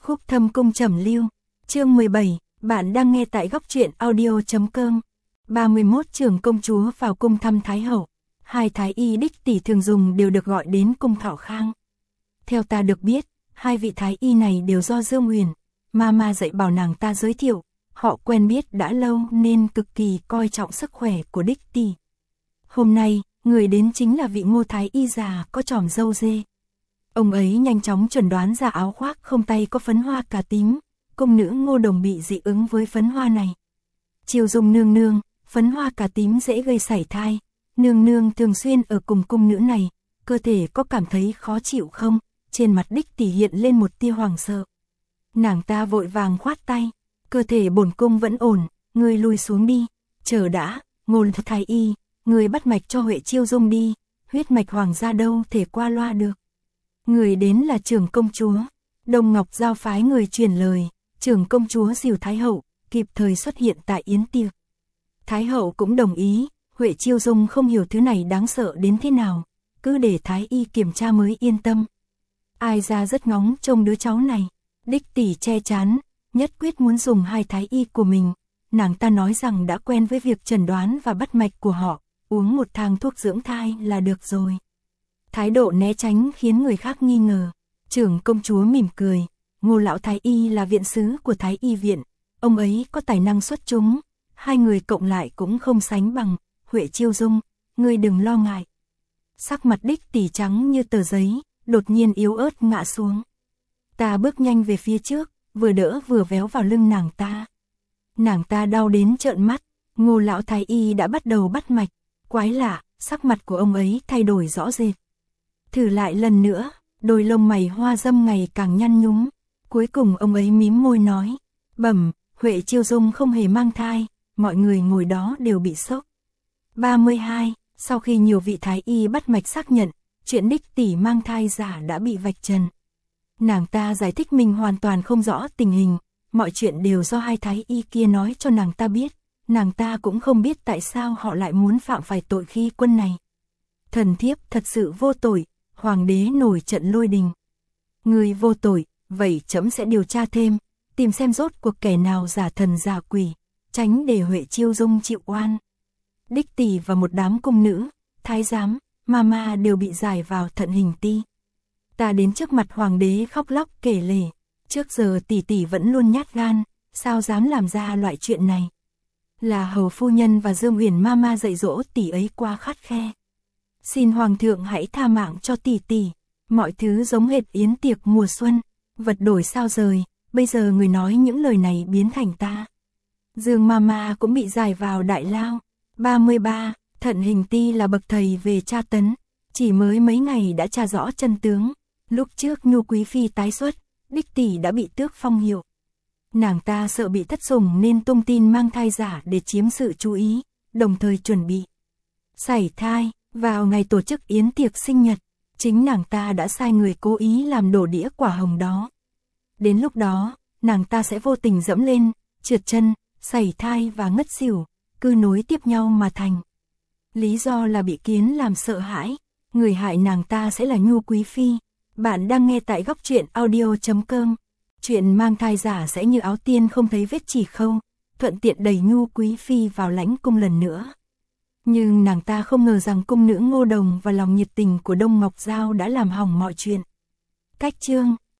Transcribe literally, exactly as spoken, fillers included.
Khúc Thâm Cung Trầm Lưu, chương mười bảy, bạn đang nghe tại góc truyện audio chấm com. ba mươi mốt Trưởng công chúa vào cung thăm Thái hậu. Hai thái y đích tỷ thường dùng đều được gọi đến cung Thọ Khang. Theo ta được biết, hai vị thái y này đều do Dương Huyền, Mama dạy bảo nàng ta giới thiệu, họ quen biết đã lâu nên cực kỳ coi trọng sức khỏe của đích tỷ. Hôm nay, người đến chính là vị Ngô thái y già có chòm râu dê. Ông ấy nhanh chóng chuẩn đoán ra áo khoác không tay có phấn hoa cà tím, cung nữ Ngô Đồng bị dị ứng với phấn hoa này. Chiêu Dung nương nương, phấn hoa cà tím dễ gây sảy thai, nương nương thường xuyên ở cùng cung nữ này, cơ thể có cảm thấy khó chịu không? Trên mặt đích tỷ hiện lên một tia hoàng sợ. Nàng ta vội vàng khoát tay, cơ thể bổn cung vẫn ổn, ngươi lui xuống đi, chờ đã, Ngô thái y, ngươi bắt mạch cho Huệ Chiêu Dung đi, huyết mạch hoàng gia đâu thể qua loa được. Người đến là trưởng công chúa, Đông Ngọc Giao phái người truyền lời, trưởng công chúa dìu Thái hậu, kịp thời xuất hiện tại yến tiệc. Thái hậu cũng đồng ý, Huệ Chiêu Dung không hiểu thứ này đáng sợ đến thế nào, cứ để thái y kiểm tra mới yên tâm. Ai ra rất ngóng trông đứa cháu này, đích tỷ che chắn, nhất quyết muốn dùng hai thái y của mình, nàng ta nói rằng đã quen với việc chẩn đoán và bắt mạch của họ, uống một thang thuốc dưỡng thai là được rồi. Thái độ né tránh khiến người khác nghi ngờ, trưởng công chúa mỉm cười, Ngô lão thái y là viện sứ của thái y viện, ông ấy có tài năng xuất chúng, hai người cộng lại cũng không sánh bằng, Huệ Chiêu Dung, ngươi đừng lo ngại. Sắc mặt đích tỷ trắng như tờ giấy, đột nhiên yếu ớt ngã xuống. Ta bước nhanh về phía trước, vừa đỡ vừa véo vào lưng nàng ta. Nàng ta đau đến trợn mắt, Ngô lão thái y đã bắt đầu bắt mạch, quái lạ, sắc mặt của ông ấy thay đổi rõ rệt. Thử lại lần nữa, đôi lông mày hoa dâm ngày càng nhăn nhúm, cuối cùng ông ấy mím môi nói, bẩm, Huệ Chiêu Dung không hề mang thai, mọi người ngồi đó đều bị sốc. ba mươi hai, sau khi nhiều vị thái y bắt mạch xác nhận, chuyện đích tỷ mang thai giả đã bị vạch trần. Nàng ta giải thích mình hoàn toàn không rõ tình hình, mọi chuyện đều do hai thái y kia nói cho nàng ta biết, nàng ta cũng không biết tại sao họ lại muốn phạm phải tội khi quân này. Thần thiếp thật sự vô tội, hoàng đế nổi trận lôi đình. Người vô tội, vậy trẫm sẽ điều tra thêm, tìm xem rốt cuộc kẻ nào giả thần giả quỷ, tránh để Huệ Chiêu Dung chịu oan. Đích tỷ và một đám cung nữ, thái giám, Mama đều bị giải vào thận hình ti. Ta đến trước mặt hoàng đế khóc lóc kể lể, trước giờ tỷ tỷ vẫn luôn nhát gan, sao dám làm ra loại chuyện này. Là hầu phu nhân và Dương Huyền Mama dạy dỗ tỷ ấy quá khắt khe. Xin hoàng thượng hãy tha mạng cho tỷ tỷ, mọi thứ giống hệt yến tiệc mùa xuân, vật đổi sao rời, bây giờ người nói những lời này biến thành ta. Dương Mama cũng bị giải vào đại lao. ba mươi ba, thận hình ti là bậc thầy về tra tấn, chỉ mới mấy ngày đã tra rõ chân tướng, lúc trước Nhu quý phi tái xuất, đích tỷ đã bị tước phong hiệu. Nàng ta sợ bị thất sủng nên tung tin mang thai giả để chiếm sự chú ý, đồng thời chuẩn bị sảy thai. Vào ngày tổ chức yến tiệc sinh nhật, chính nàng ta đã sai người cố ý làm đổ đĩa quả hồng đó. Đến lúc đó, nàng ta sẽ vô tình dẫm lên, trượt chân, sảy thai và ngất xỉu, cứ nối tiếp nhau mà thành. Lý do là bị kiến làm sợ hãi, người hại nàng ta sẽ là Nhu quý phi. Bạn đang nghe tại góc truyện audio chấm com. Chuyện mang thai giả sẽ như áo tiên không thấy vết chỉ khâu, thuận tiện đẩy Nhu quý phi vào lãnh cung lần nữa. Nhưng nàng ta không ngờ rằng cung nữ Ngô Đồng và lòng nhiệt tình của Đông Ngọc Giao đã làm hỏng mọi chuyện. Cách chương